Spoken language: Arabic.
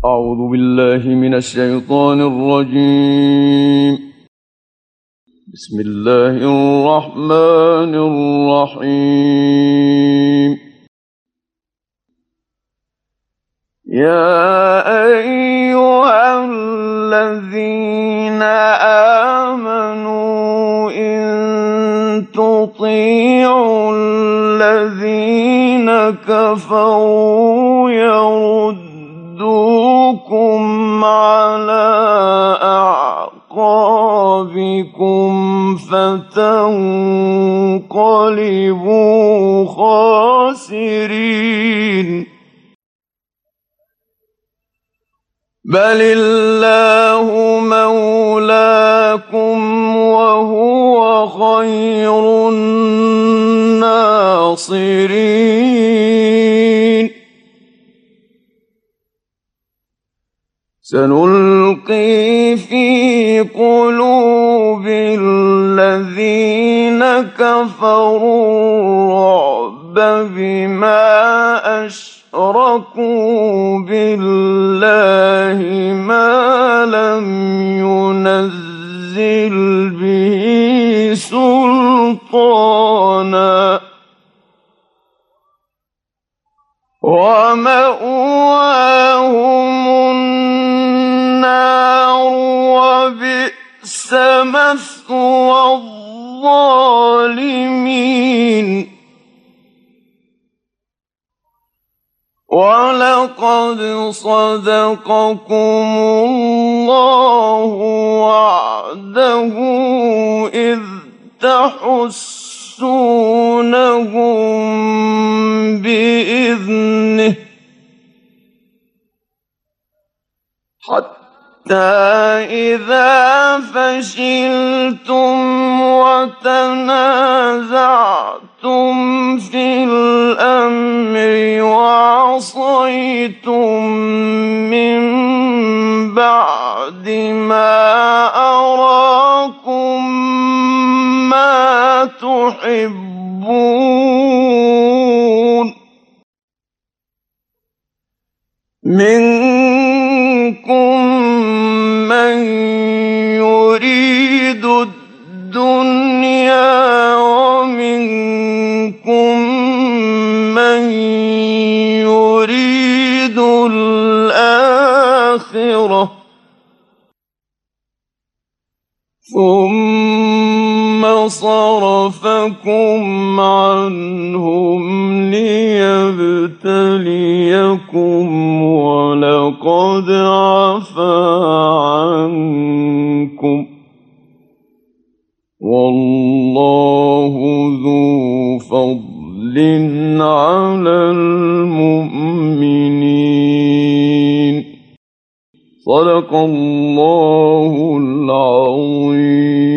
أعوذ بالله من الشيطان الرجيم. بسم الله الرحمن الرحيم. يا أيها الذين آمنوا إن تطيعوا الذين كفروا يردوكم على أعقابكم فتنقلبوا خاسرين. بل الله مولاكم وهو خير الناصرين. سنلقي في قلوب الذين كفروا الرعب بما أشركوا بالله ما لم ينزل به سلطانا ومأواهم النار وبئس مثوى الظالمين. ولقد صدقكم الله وعده إذ تحسونهم بإذنه حتى إذا فشلتم وتنازعتم في الأمر وعصيتم من بعد ما أراكم ما تحبون منكم من يريد الدنيا ومنكم من يريد الآخرة ثم صرفكم عنهم ليبتليكم ولقد عفا عنكم والله ذو فضل على المؤمنين. صدق الله العظيم.